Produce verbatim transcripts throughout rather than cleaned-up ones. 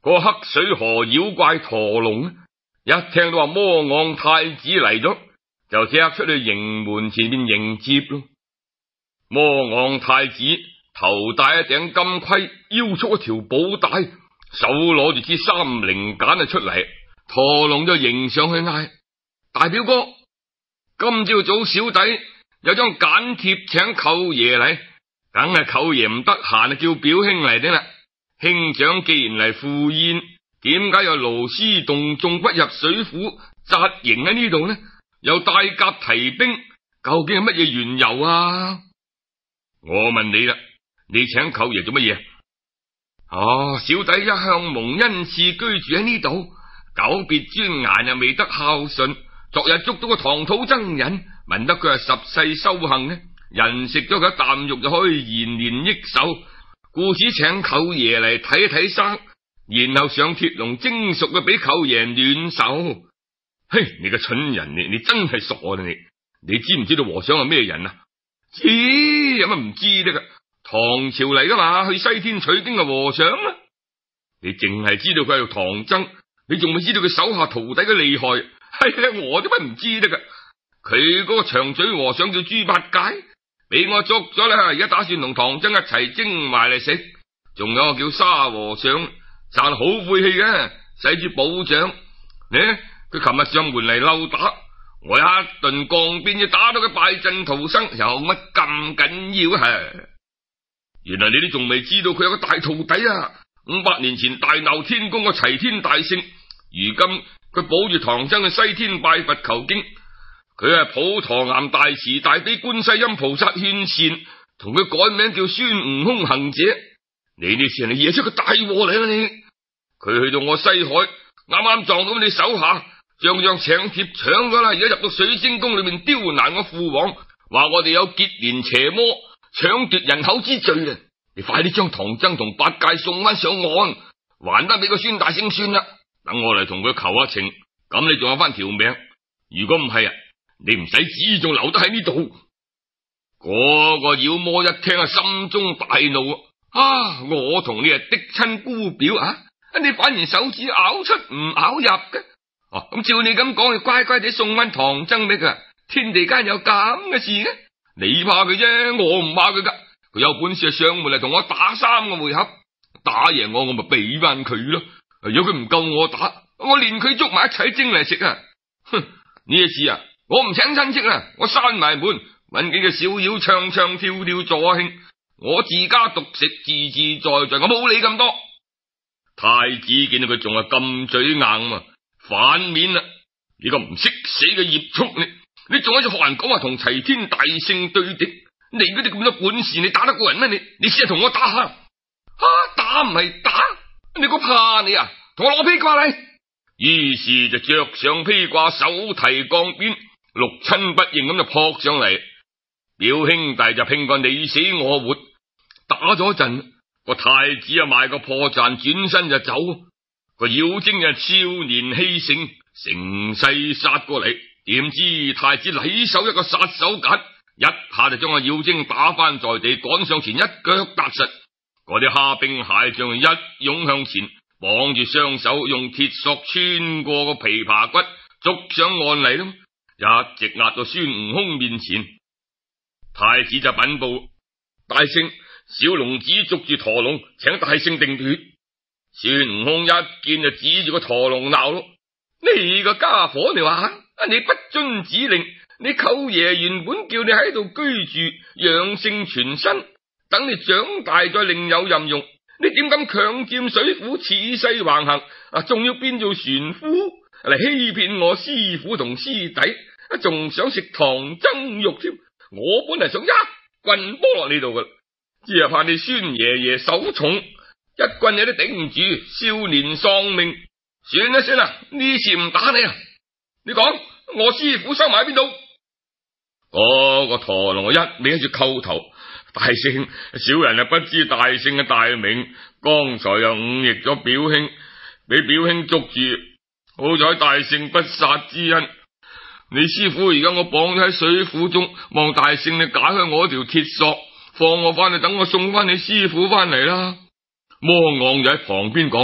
個黑水河妖怪駝龍一聽到話魔昂太子嚟咗，就即刻出去營門前面迎接咯。魔昂太子頭戴一頂金盔，腰束一條寶帶，手攞住支三靈鹼啊出嚟。駝龍就迎上去嗌：大表哥，今朝早小弟有張鹼帖請舅爺嚟，梗係舅爺唔得閒，叫表兄嚟的啦。兄長既然嚟赴宴，點解又勞師動眾不入水府紮營喺呢度呢？又帶甲提兵，究竟係乜嘢緣由啊？我問你啦，你請舅爺做乜嘢？哦，小弟一向蒙恩賜居住喺呢度，久別尊顏又未得孝順。昨日捉到個唐土僧人，聞得佢係十世修行呢，人食咗佢一啖肉就可以延年益壽，故此請舅爺嚟睇一睇生，然後上鐵籠蒸熟嘅俾舅爺暖手。嘿，你個蠢人，你你真係傻啦你！你知唔知道和尚係咩人啊？咦，有乜唔知得噶？唐朝嚟噶嘛，去西天取經嘅和尚啊！你淨係知道佢係唐僧，你仲未知道佢手下徒弟嘅厲害。係啊，我都乜唔知得噶。佢嗰個長嘴和尚叫豬八戒，俾我捉咗啦，而家打算同唐僧一齊蒸埋嚟食。仲有個叫沙和尚，賺好晦氣嘅，使住保障。呢，佢琴日上門嚟溜打，我一頓鋼鞭要打到佢敗陣逃生，有乜咁緊要啊？原來你都仲未知道佢有個大徒弟啊！五百年前大鬧天宮個齊天大聖，如今佢保住唐僧去西天拜佛求經。佢係普陀岩大慈大悲觀世音菩薩勸善，同佢改名叫孫悟空行者。你呢次係惹出個大禍嚟啦你！佢去到我西海，啱啱撞到你手下，將將請帖搶咗啦，而家入到水晶宮裏面刁難我父王，話我哋有結連邪魔，搶奪人口之罪啊！你快啲將唐僧同八戒送翻上岸，還得俾個孫大聖算啦。等我嚟同佢求下情，咁你仲有翻條命。如果唔係啊，你唔使旨意仲留得喺呢度。嗰個妖魔一聽啊，心中大怒啊！我同你係嫡親姑表啊，你反而手指拗出唔拗入嘅。哦，咁照你咁講，你乖乖地送翻唐僧俾佢。天地間有咁嘅事嘅？你怕佢啫，我唔怕佢噶。佢有本事上門嚟同我打三個回合，打贏我，我咪俾翻佢咯。如果佢唔夠我打，我連佢捉埋一齊蒸嚟食啊！哼，呢一次啊，我唔請親戚啦，我閂埋門，搵幾個小妖唱唱跳跳助興，我自家獨食，自自在在，我冇理咁多。太子見到佢仲係咁嘴硬啊，反面啦！你個唔識死嘅孽畜，你你仲喺度學人講話同齊天大聖對敵，你嗰啲咁多本事，你打得過人咩？你你試下同我打下，啊打唔係打，你估怕你啊？同我攞披掛嚟。於是就着上披掛，手提鋼鞭，六親不認咁就撲上嚟。表兄弟就拼個你死我活，打咗陣，個太子啊賣個破綻，轉身就走。個妖精啊少年氣盛，乘勢殺過嚟，點知太子禮手一個殺手鐧，一下就將個妖精打翻在地，趕上前一腳踏實。嗰啲蝦兵蟹將一湧向前，綁住雙手，用鐵索穿過個琵琶骨，捉上岸嚟咯，一直壓到孫悟空面前。太子就稟報大聖，小龍子捉住駝龍，請大聖定奪。孫悟空一見就指住個駝龍鬧咯：你個家伙，你話你不遵指令，你舅爺原本叫你喺度居住養性全身，等你長大再另有任用，你點敢強佔水府，恃勢橫行啊？仲要變做船夫嚟欺騙我師父同師弟，仲想食唐僧肉添。我本嚟想一棍波落你度噶，只係怕你孫爺爺手重，一棍你都頂唔住，少年喪命。算啦算啦，呢次唔打你啊！你講我師父收埋喺邊度？嗰個駝龍一味喺住叩頭，大聖，小人啊不知大聖嘅大名，剛才又忤逆咗表兄，俾表兄捉住，好彩大聖不殺之恩。你師父而家我綁咗喺水府中，望大聖你解開我條鐵索，放我翻去，等我送翻你師父翻嚟啦。魔昂就喺旁邊講：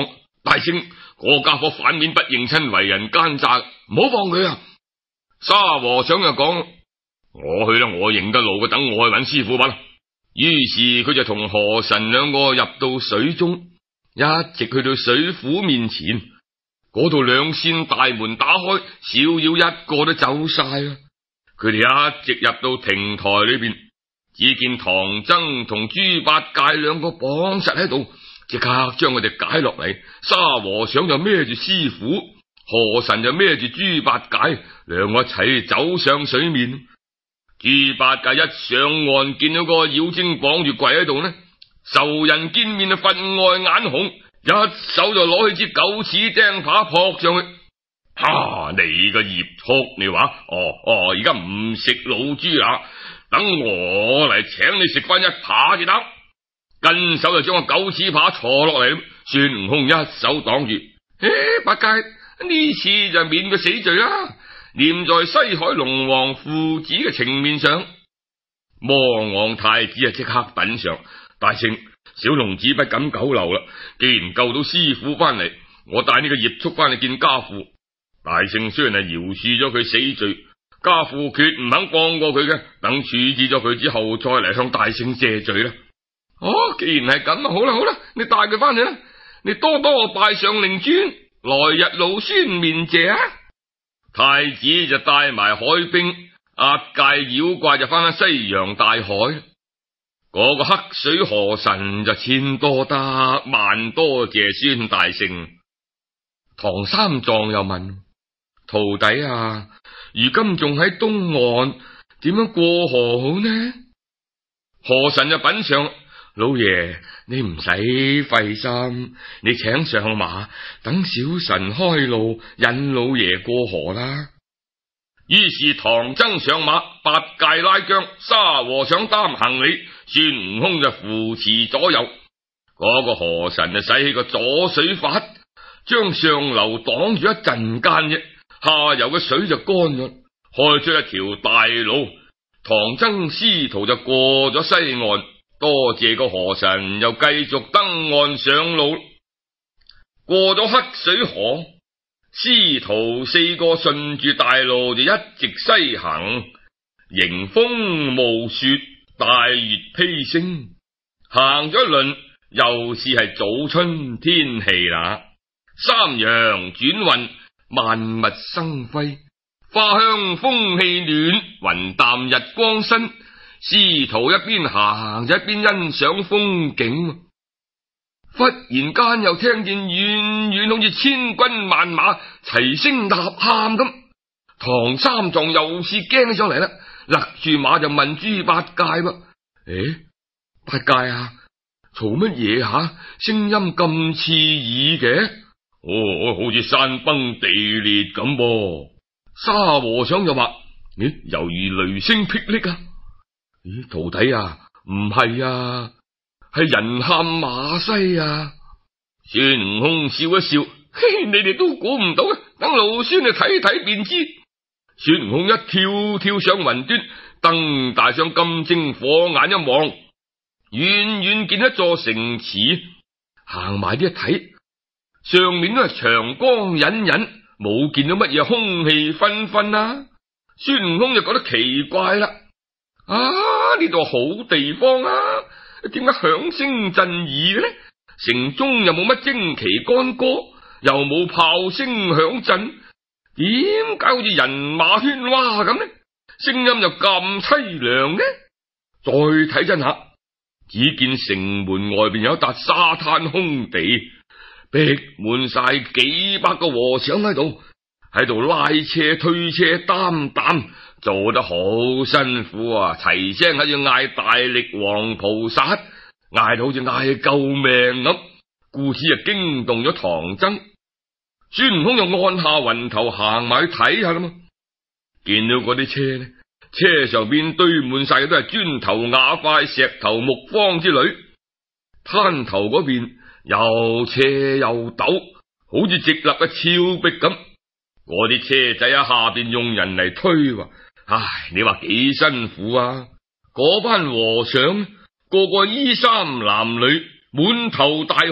大聖，嗰家伙反面不認親，為人奸詐，唔好放佢啊！沙和尚就講：我去啦，我認得路嘅，等我去揾師傅吧。於是佢就同河神兩個入到水中，一直去到水府面前，嗰度兩扇大門打開，小妖一個都走晒啦。佢哋一直入到亭台裏邊，只見唐僧同豬八戒兩個綁實喺度，即刻將佢哋解落嚟。沙和尚就孭住師傅，河神就孭住豬八戒，兩個一齊走上水面。豬八戒一上岸，見到個妖精綁住跪喺度呢，仇人見面啊，分外眼紅，一手就攞起支九齒釘耙撲上去。啊！你個孽畜，你話哦哦，而家唔食老豬啊，等我嚟請你食翻一耙至得。跟手就將個九齒耙坐落嚟，孫悟空一手擋住。誒，八戒呢次就免個死罪啦，念在西海龍王父子嘅情面上。魔昂太子啊，即刻稟上：大聖，小龍子不敢久留啦。既然救到師傅翻嚟，我帶呢個孽畜翻嚟見家父。大聖雖然係饒恕咗佢死罪，家父決唔肯放過佢嘅，等處置咗佢之後，再嚟向大聖謝罪啦。哦，既然係咁，好啦好啦，你帶佢翻嚟啦，你多多拜上令尊，來日老孫面謝啊！太子就帶埋海兵押解妖怪就翻返西洋大海。嗰、那個黑水河神就千多得萬多謝孫大聖。唐三藏又問：徒弟啊，如今仲喺東岸，點樣過河好呢？河神就稟上：老爺，你唔使費心，你請上馬，等小神開路，引老爺過河啦。於是唐僧上馬，八戒拉繮，沙和尚擔行李，孫悟空就扶持左右。嗰、那個河神就使起個左水法，將上流擋住一陣間啫，下游嘅水就乾咗，開出一條大路。唐僧師徒就過咗西岸，多謝個河神，又繼續登岸上路。過咗黑水河，師徒四個順住大路就一直西行，迎風暮雪，大月披星。行咗一輪，又是係早春天氣啦。三陽轉運，萬物生輝，花香風氣暖，雲淡日光新。師徒一邊行一邊欣賞風景，忽然間又聽見遠遠好似千軍萬馬齊聲吶喊咁。唐三藏又是驚起上嚟啦，勒住馬就問豬八戒噃：誒，八戒啊，嘈乜嘢吓？聲音咁刺耳嘅？哦，好似山崩地裂咁噃。沙和尚就話：咦，猶如雷聲霹靂啊！咦，徒弟啊，唔係啊，係人喊馬嘶啊！孫悟空笑一笑：嘿，你哋都估唔到啊，等老孫去睇睇便知。孫悟空一跳跳上雲端，瞪大雙金睛火眼一望，遠遠見一座城池，行埋啲一睇，上面都係長光隱隱，冇見到乜嘢空氣紛紛啊！孫悟空就覺得奇怪啦，啊，呢度好地方啊，點解響聲震耳嘅呢？城中又冇乜旌旗干戈，又冇炮聲響震，點解好似人馬喧嘩咁呢？聲音又咁淒涼呢？再睇真下，只見城門外邊有一笪沙灘空地，逼滿晒幾百個和尚喺度，喺度拉車推車擔擔，做得好辛苦啊！齊聲喺度嗌大力王菩薩，嗌到好似嗌救命咁，故此啊驚動咗唐僧。孫悟空又按下雲頭行埋去睇下啦嘛，見到嗰啲車呢，車上邊堆滿晒嘅都係磚頭瓦塊、石頭木方之類，灘頭嗰邊又斜又陡，好似直立嘅峭壁咁。嗰啲車仔喺下邊用人嚟推，唉，你話幾辛苦啊！嗰班和尚個個衣衫襤褸，滿頭大汗，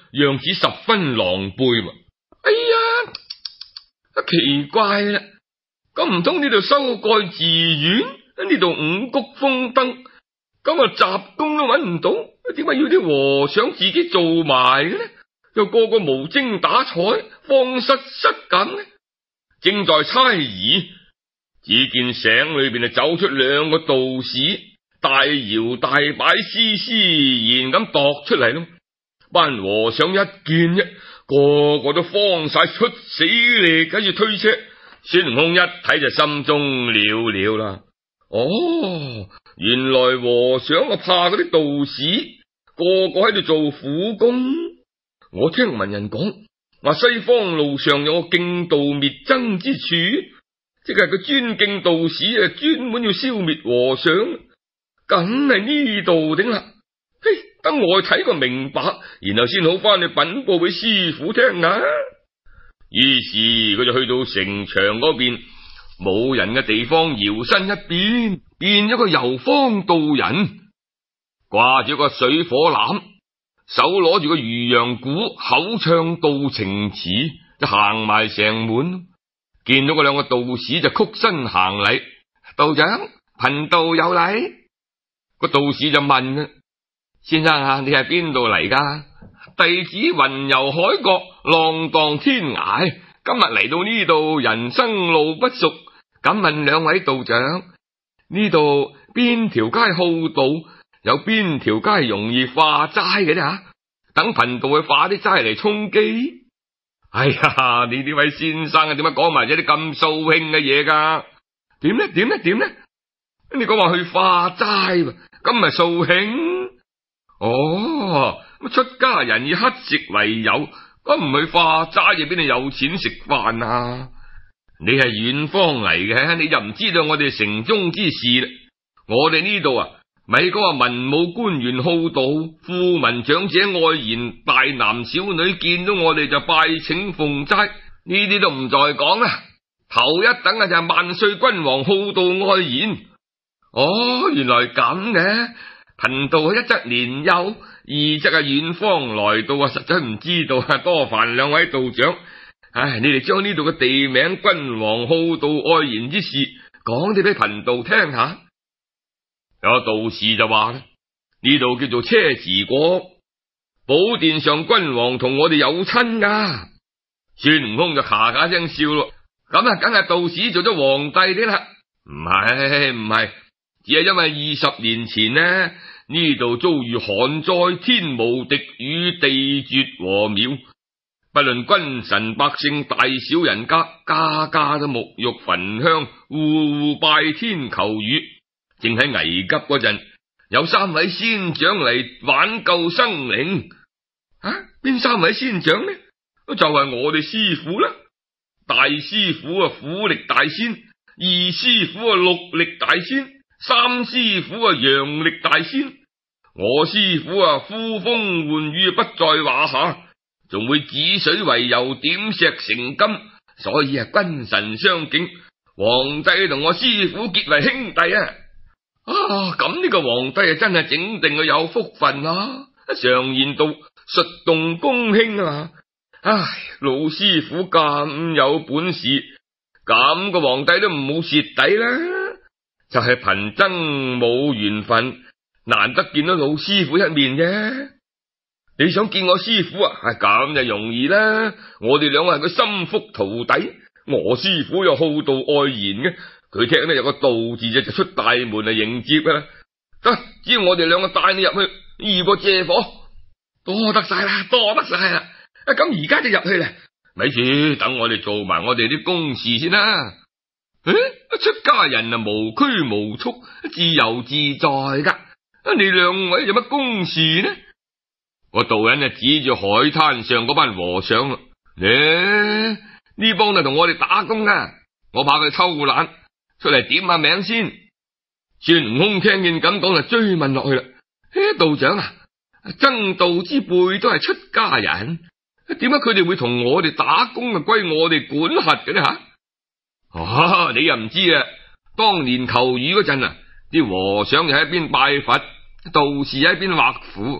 樣子十分狼狽。哎呀，奇怪啦，咁唔通呢度修蓋寺院，呢度五穀豐登，咁啊雜工都揾唔到，點解要啲和尚自己做埋嘅呢？又個個無精打采，慌失失咁呢？正在猜疑，只見醒裏邊啊走出兩個道士，大搖大擺、斯斯然咁踱出嚟咯。班和尚一見一個個都慌晒，出死力跟住推車。孫悟空一睇就心中了了啦。哦，原來和尚啊怕嗰啲道士，個個喺度做苦工。我聽聞人講話西方路上有個敬道滅僧之處，即係佢尊敬道士啊，專門要消滅和尚，梗係呢度頂啦。嘿，等我去睇個明白，然後先好翻去稟報俾師傅聽啊。於是佢就去到城牆嗰邊冇人嘅地方，搖身一變，變咗個遊方道人，掛住個水火籃，手攞住個漁陽鼓，口唱道情詞，就行埋成門。見到嗰兩個道士就曲身行禮，道長貧道有禮。個道士就問啦：先生啊，你係邊度嚟噶？弟子雲遊海角，浪蕩天涯，今日嚟到呢度，人生路不熟，敢問兩位道長，呢度邊條街好道，有邊條街容易化齋嘅呢？等貧道去化啲齋嚟充飢。哎呀，你呢位先生啊，點解講埋咗啲咁掃興嘅嘢噶？點呢？點呢？點呢？你講話去化齋，咁咪掃興？哦，出家人以乞食為由，咁唔去化齋，又邊度有錢食飯啊？你係遠方嚟嘅，你就唔知道我哋城中之事啦。我哋呢度啊，咪講話文武官員好道，富民長者愛言，大男小女見到我哋就拜請奉齋，呢啲都唔再講啦。頭一等啊就係萬歲君王好道愛言。哦，原來咁嘅。貧道一則年幼，二則啊遠方來到啊，實在唔知道啊，多煩兩位道長。唉，你哋將呢度嘅地名、君王好道愛言之事講啲俾貧道聽下。有道士就話啦：呢度叫做車遲國，寶殿上君王同我哋有親噶。孫悟空就咔咔聲笑咯。咁啊，梗係道士做咗皇帝啲啦。唔係唔係。只係因為二十年前呢，呢度遭遇旱災，天無敵雨，地絕禾苗，不論君臣百姓，大小人家，家家都沐浴焚香，戶戶拜天求雨。正喺危急嗰陣，有三位仙長嚟挽救生靈。啊，邊三位仙長呢？就係、是、我哋師傅啦。大師傅啊，虎力大仙；二師傅啊，鹿力大仙。三師傅啊，陽力大仙，我師傅啊，呼風喚雨不在話下，仲會止水為油，點石成金，所以啊，君臣相敬，皇帝同我師傅結為兄弟啊！啊，咁呢個皇帝啊，真係整定佢有福分啊！常言道，術動公興啊！唉，老師傅咁有本事，咁個皇帝都唔好蝕底啦。就係貧僧冇緣分，難得見到老師傅一面啫。你想見我師傅啊？係咁就容易啦。我哋兩個係佢心腹徒弟，我師傅又好道愛言嘅，佢聽呢有個道字就出大門嚟迎接噶啦。得，只要我哋兩個帶你入去，如過借火，多得晒啦，多得晒啦。啊，咁而家就入去啦。咪住，等我哋做埋我哋啲公事先啦。誒，出家人啊，無拘無束，自由自在噶。啊，你兩位有乜公事呢？個道人啊，指住海灘上嗰班和尚啦。誒，呢幫就同我哋打工噶，我怕佢偷懶，出嚟點下名先。孫悟空聽見咁講就追問落去啦。誒，道長啊，僧道之輩都係出家人，點解佢哋會同我哋打工啊？歸我哋管轄嘅呢吓？哦，你又唔知啊？當年求雨嗰陣啊，啲和尚就喺一邊拜佛，道士喺一邊畫符，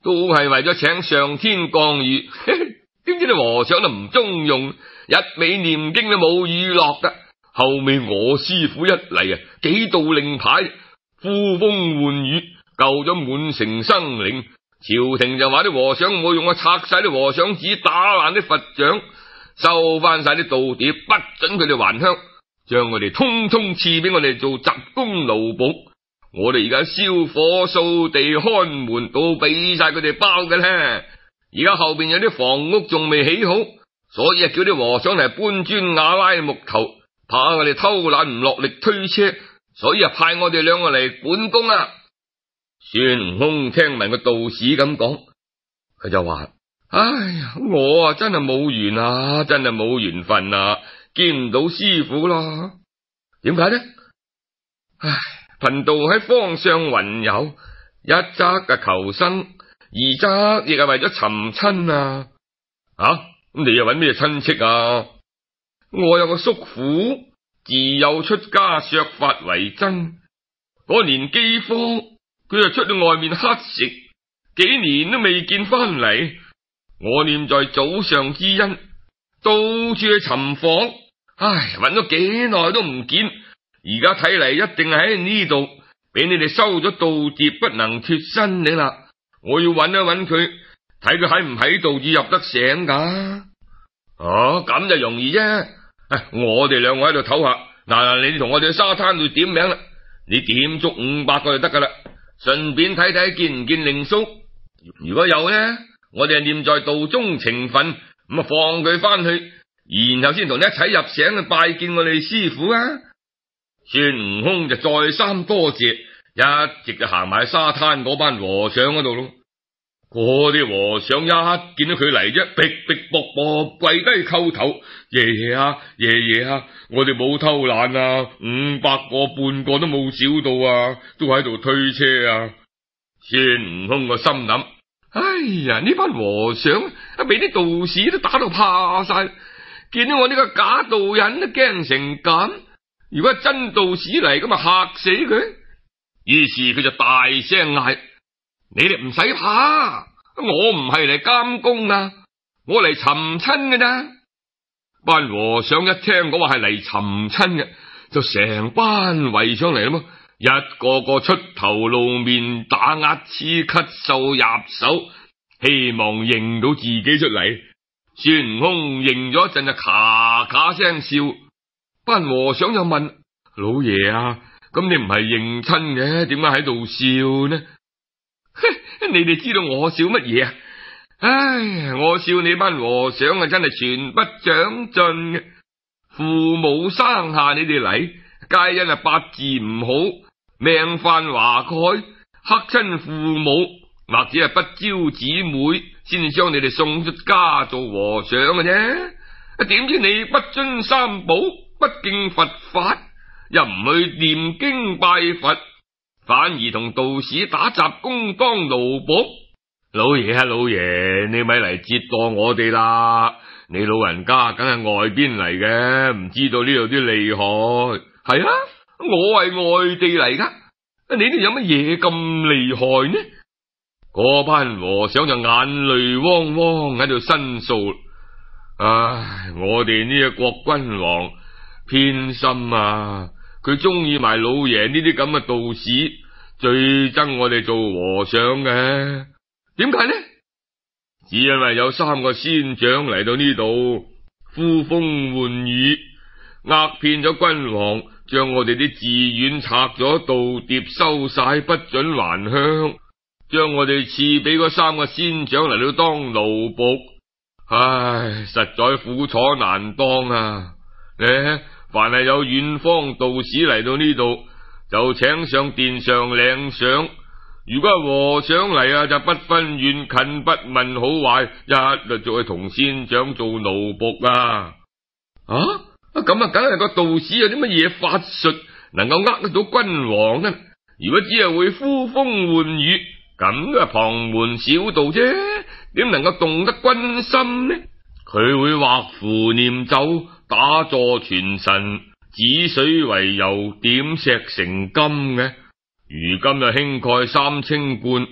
都係為咗請上天降雨。點知你和尚都唔中用，一味念經都冇雨落噶。後尾我師父一嚟啊，幾道令牌，呼風喚雨，救咗滿城生靈。朝廷就話啲和尚冇用啊，拆晒啲和尚寺，打爛啲佛像，收翻晒啲道碟，不准佢哋還鄉，將佢哋通通賜俾我哋做雜工奴僕。我哋而家燒火掃地看門都俾晒佢哋包嘅咧。而家後邊有啲房屋仲未起好，所以啊叫啲和尚嚟搬磚瓦拉木頭，怕我哋偷懶唔落力推車，所以啊派我哋兩個嚟管工啊。孫悟空聽聞個道士咁講，佢就話：唉呀，我啊真係冇緣啊，真係冇緣分啊，見唔到師父啦。點解呢？唉，貧道喺方上雲遊，一則嘅求生，二則亦係為咗尋親啊。啊，咁你又搵咩親戚啊？我有個叔父，自幼出家削髮為僧，嗰年饑荒，佢就出去外面乞食，幾年都未見翻嚟。我念在祖上之恩，到處去尋訪，唉，搵咗幾耐都唔見。而家睇嚟一定喺呢度，俾你哋收咗道碟，不能脫身你啦。我要搵一搵佢，睇佢喺唔喺度至入得醒噶。哦，咁就容易啫。唉，我哋兩個喺度唞下，嗱，你哋同我哋去沙灘度點名啦。你點足五百個就得噶啦。順便睇睇見唔見令叔，如果有呢，我哋念在道中情分，咁啊放佢翻去，然後先同你一齊入城去拜見我哋師父啊。孫悟空就再三多謝，一直就行埋沙灘嗰班和尚嗰度咯。嗰啲和尚一見到佢嚟啫，逼逼搏搏跪低叩頭，爺爺啊，爺爺啊，我哋冇偷懶啊，五百個半個都冇少到啊，都喺度推車啊。孫悟空個心諗：哎呀，呢班和尚啊，俾啲道士都打到怕晒，見到我呢個假道人都驚成咁，如果真道士嚟咁啊嚇死佢。於是佢就大聲嗌：你哋唔使怕，我唔係嚟監工啊，我嚟尋親嘅咋。班和尚一聽講話係嚟尋親嘅，就成班圍上嚟啦嘛，一個個出頭露面，打壓黐咳嗽入手，希望認到自己出嚟。孫悟空認咗一陣就咔咔聲笑，班和尚就問：老爺啊，咁你唔係認親嘅，點解喺度笑呢？你哋知道我笑乜嘢啊？唉，我笑你班和尚啊，真係全不長進嘅。父母生下你哋嚟，皆因啊八字唔好，命犯華蓋，克親父母，或者係不招姊妹，先至將你哋送出家做和尚嘅啫。點知你不遵三寶，不敬佛法，又唔去念經拜佛，反而同道士打雜工當奴僕。老爺啊，老爺，你咪嚟折墮我哋啦！你老人家梗係外邊嚟嘅，唔知道呢度啲厲害。係啊，我係外地嚟噶，你哋有乜嘢咁厲害呢？嗰班和尚就眼淚汪汪喺度申訴。唉，我哋呢個國君王偏心啊，佢中意埋老爺呢啲咁嘅道士，最憎我哋做和尚嘅。點解呢？只因為有三個仙長嚟到呢度，呼風喚雨，呃騙咗君王，將我哋啲寺院拆咗，道碟收晒，不准還鄉，將我哋賜俾嗰三個仙長嚟到當奴僕。唉，實在苦楚難當啊！呢，凡係有遠方道士嚟到呢度，就請上殿上領賞。如果係和尚嚟啊，就不分遠近，不問好壞，一律就去同仙長做奴僕啊！啊，咁啊，梗係個道士有啲乜嘢法術能夠呃得到君王呢？如果只係會呼風喚雨，咁都係旁門小道啫，點能夠動得君心呢？佢會畫符念咒，打坐傳神，止水為油，點石成金嘅。如今就輕蓋三清觀，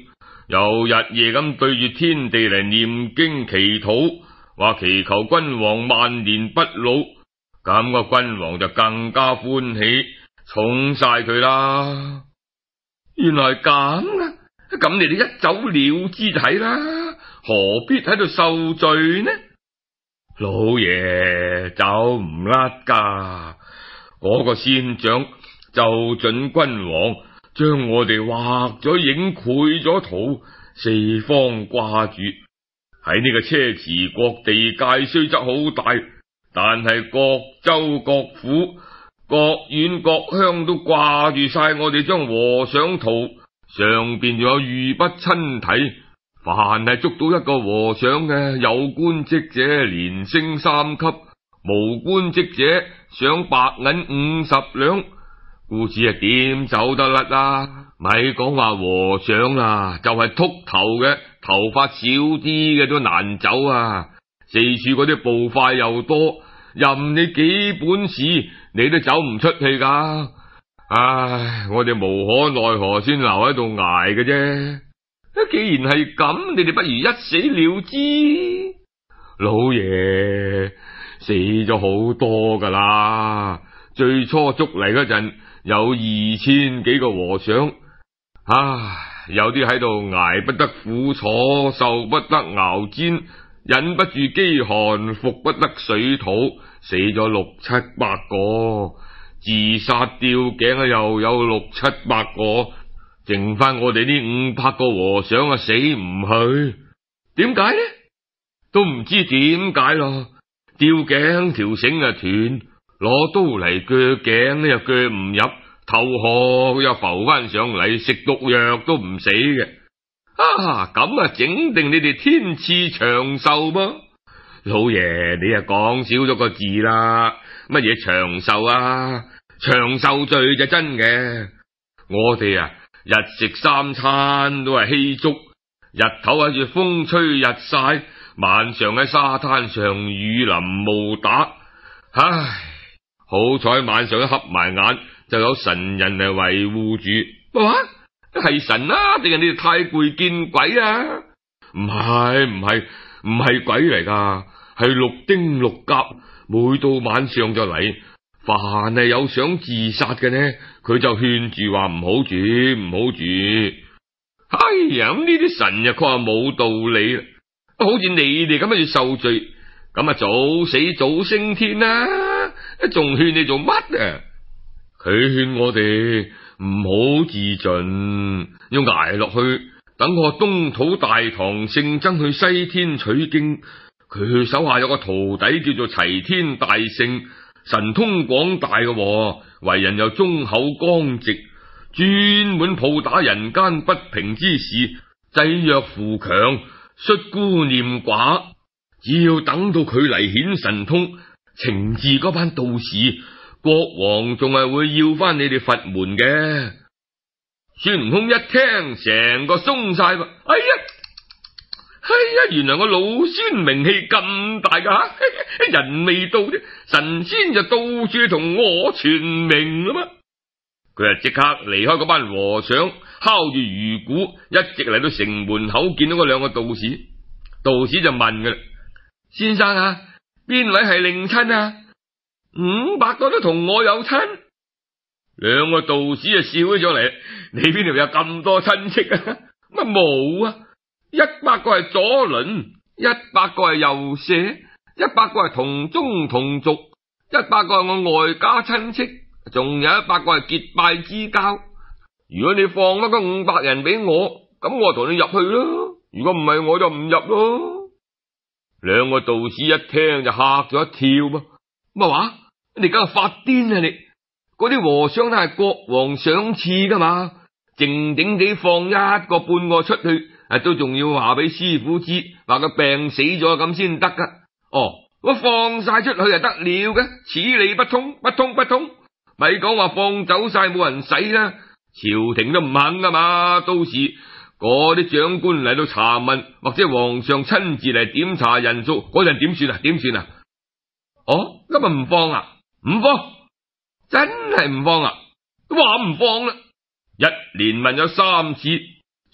又日夜咁對住天地嚟念經祈禱，話祈求君王萬年不老，咁個君王就更加歡喜，寵晒佢啦。原來咁啊，咁你哋一走了之就係啦，何必喺度受罪呢？老爺走唔甩噶，嗰個仙長就准君王將我哋畫咗影繪咗圖，四方掛住。喺呢個車遲國地界雖則好大，但係各州各府各縣各鄉都掛住晒我哋張和尚圖，上邊仲有御筆親體，凡係捉到一個和尚嘅，有官職者連升三級，無官職者賞白銀五十兩。故此啊，點走得甩啊？咪講話和尚啦，就係禿頭嘅，頭髮少啲嘅都難走啊！四處嗰啲步快又多，任你幾本事，你都走唔出去噶。唉，我哋無可奈何先留喺度挨嘅啫。既然係咁，你哋不如一死了之。老爺死咗好多噶啦，最初捉嚟嗰陣有二千幾個和尚，唉，有啲喺度捱不得苦楚，受不得熬煎，忍不住飢寒，服不得水土，死咗六七百個，自殺吊頸啊又有六七百個，剩翻我哋呢五百個和尚啊死唔去。點解呢？都唔知點解咯。吊頸條繩啊斷，攞刀嚟鋸頸呢又鋸唔入，頭殼又浮翻上嚟，食毒藥都唔死嘅。啊，咁啊整定你哋天賜長壽噃。老爺你啊講少咗個字啦，乜嘢長壽啊？長壽罪就真嘅。我哋啊日食三餐都係稀粥，日頭喺住風吹日曬，晚上喺沙灘上雨淋霧打。唉，好彩晚上一合埋眼就有神人嚟維護住。哇，係神啊定係你哋太攰見鬼啊？唔係唔係唔係鬼嚟噶，係六丁六甲，每到晚上就嚟。凡係有想自殺嘅呢，佢就勸住話唔好住唔好住。哎呀，咁呢啲神又確話冇道理啦，好似你哋咁樣要受罪，咁啊早死早升天啦，仲勸你做乜啊？佢勸我哋唔好自盡，要捱落去，等我東土大唐聖僧去西天取經。佢手下有個徒弟叫做齊天大聖，神通廣大嘅，為人又忠厚剛直，專門抱打人間不平之事，濟弱扶強，恤孤念寡。只要等到佢嚟顯神通，懲治嗰班道士，國王仲係會要翻你哋佛門嘅。孫悟空一聽，成個鬆晒噃。哎呀，哎呀，原來我老孫名氣咁大噶吓，人未到啫，神仙就到處同我傳名啦嘛。佢啊即刻離開嗰班和尚，敲住魚鼓，一直嚟到城門口，見到嗰兩個道士。道士就問佢啦：先生啊，邊位係令親啊？五百個都同我有親。兩個道士啊笑咗嚟：你邊度有咁多親戚啊？乜冇啊？一百個係左鄰，一百個係右舍，一百個係同宗同族，一百個係我外家親戚，仲有一百個係結拜之交。如果你放翻嗰五百人俾我，咁我同你入去咯；如果唔係，我就唔入咯。兩個道士一聽就嚇咗一跳噃，乜話？你梗係發癲啊你！嗰啲和尚都係國王賞賜噶嘛，靜靜地放一個半個出去，啊都仲要話俾師傅知，話佢病死咗咁先得噶。哦，我放晒出去就得了嘅，此理不通，不通不通。咪講話放走晒冇人使啦，朝廷都唔肯噶嘛。到時嗰啲長官嚟到查問，或者皇上親自嚟點查人數，嗰陣點算啊？點算啊？哦，今日唔放啊？唔放，真係唔放啊！都話唔放啦，一連問咗三次，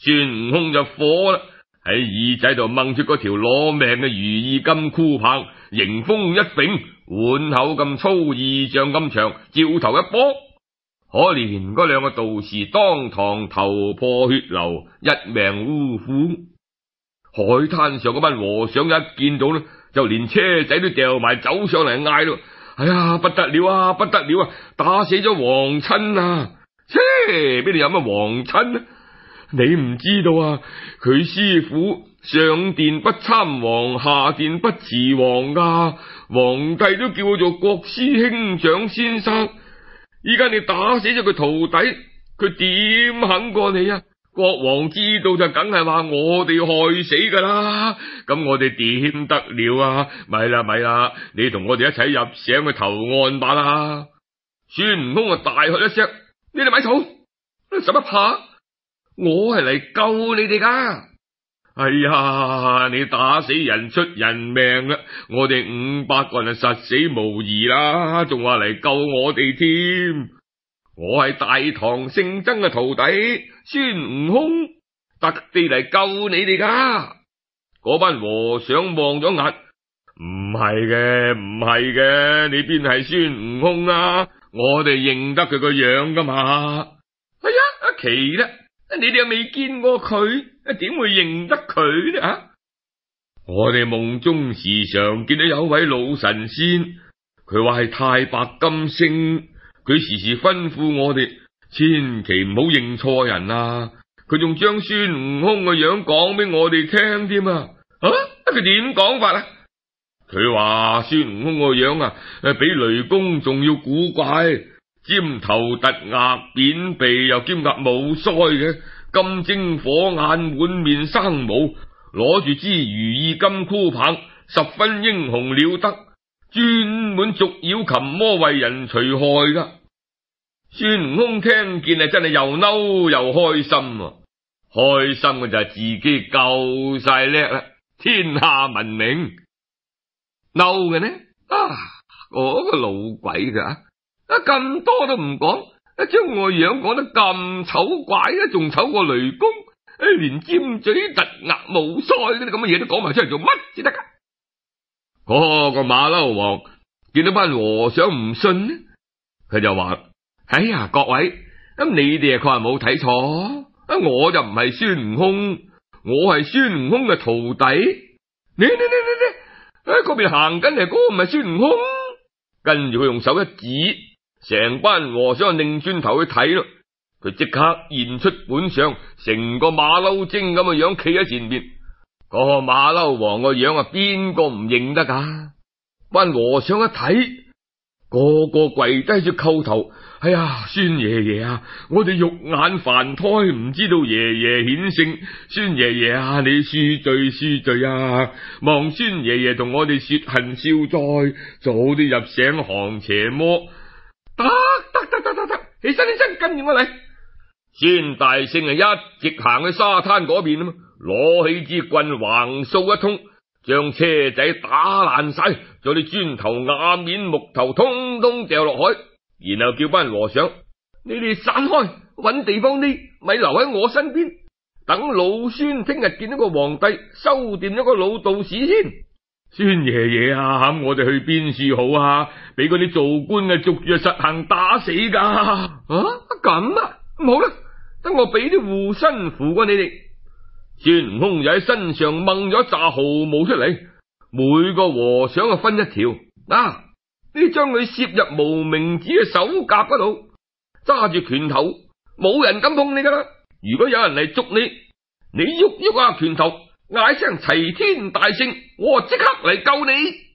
孫悟空就火啦，喺耳仔度掹出嗰條攞命嘅如意金箍棒，迎風一揈，碗口咁粗，二丈咁長，照頭一波。可憐嗰兩個道士當堂頭破血流，一命嗚呼。海灘上嗰班和尚一見到呢，就連車仔都掉埋走上嚟嗌咯：哎呀，不得了啊，不得了啊！打死咗皇親啊！切，邊度有乜皇親啊？你唔知道啊？佢師父上殿不參皇，下殿不辭皇噶，皇帝都叫佢做國師兄長先生。依家你打死咗佢徒弟，佢點肯過你啊？國王知道就梗係話我哋害死噶啦，咁我哋點得了啊？咪啦咪啦，你同我哋一齊入城去投案吧啦！孫悟空啊大喝一聲：你哋咪嘈，使乜怕？我係嚟救你哋噶！哎呀，你打死人出人命啦，我哋五百個人實死無疑啦，仲話嚟救我哋添。我係大唐聖僧嘅徒弟孫悟空，特地嚟救你哋噶。嗰班和尚望咗眼，唔係嘅，唔係嘅，你邊係孫悟空啊？我哋認得佢個樣噶嘛。哎呀，阿奇啦，你哋又未見過佢，點會認得佢呢？啊！我哋夢中時常見到有位老神仙，佢話係太白金星，佢時時吩咐我哋千祈唔好認錯人啊！佢仲將孫悟空嘅樣講俾我哋聽添啊！啊，佢點講法啊？佢話孫悟空個樣啊，誒，比雷公仲要古怪，尖頭突額，扁鼻又兼夾冇腮嘅，金睛火眼，滿面生毛，攞住支如意金箍棒，十分英雄了得，專門捉妖擒魔，為人除害噶。孫悟空聽見啊，真係又嬲又開心啊！開心嘅就係自己夠晒叻啦，天下聞名。嬲嘅呢？啊，嗰、那個老鬼噶，啊咁多都唔講，將我樣講得咁醜怪啊，仲醜過雷公，誒，連尖嘴突額冇腮嗰啲咁嘅嘢都講埋出嚟做乜至得噶？嗰個馬騮王見到班和尚唔信呢，佢就話：哎呀，各位，咁你哋啊，確係冇睇錯，啊，我就唔係孫悟空，我係孫悟空嘅徒弟。你你你你你，喺嗰邊行緊嚟，嗰個唔係孫悟空。跟住佢用手一指，成班和尚擰轉頭去睇咯。佢即刻現出本相，成個馬騮精咁嘅樣企喺前邊。嗰個馬騮王個樣啊，邊個唔認得噶？班和尚一睇，個個跪低住叩頭。哎呀，孫爺爺啊，我哋肉眼凡胎，唔知道爺爺顯聖。孫爺爺啊，你恕罪恕罪啊！望孫爺爺同我哋雪恨消災，早啲入醒降邪魔。得得得得得得，起身起身，跟住我嚟。孫大聖啊，一直行去沙灘嗰邊啊嘛，攞起支棍橫掃一通，將車仔打爛晒，將啲磚頭瓦面木頭通通掉落海。然後叫班和尚：你哋散開，搵地方匿，咪留喺我身邊，等老孫聽日見到個皇帝，收掂咗個老道士先。孫爺爺啊，我哋去邊處好啊？俾嗰啲做官嘅捉住實行打死噶。啊，咁啊，好啦，等我俾啲護身符過你哋。孫悟空就喺身上掹咗一紮毫毛出嚟，每個和尚啊分一條。啊，你將佢攝入無名指嘅手甲嗰度，揸住拳頭，冇人敢碰你噶啦。如果有人嚟捉你，你喐喐下拳頭，嗌聲齊天大聖，我即刻嚟救你。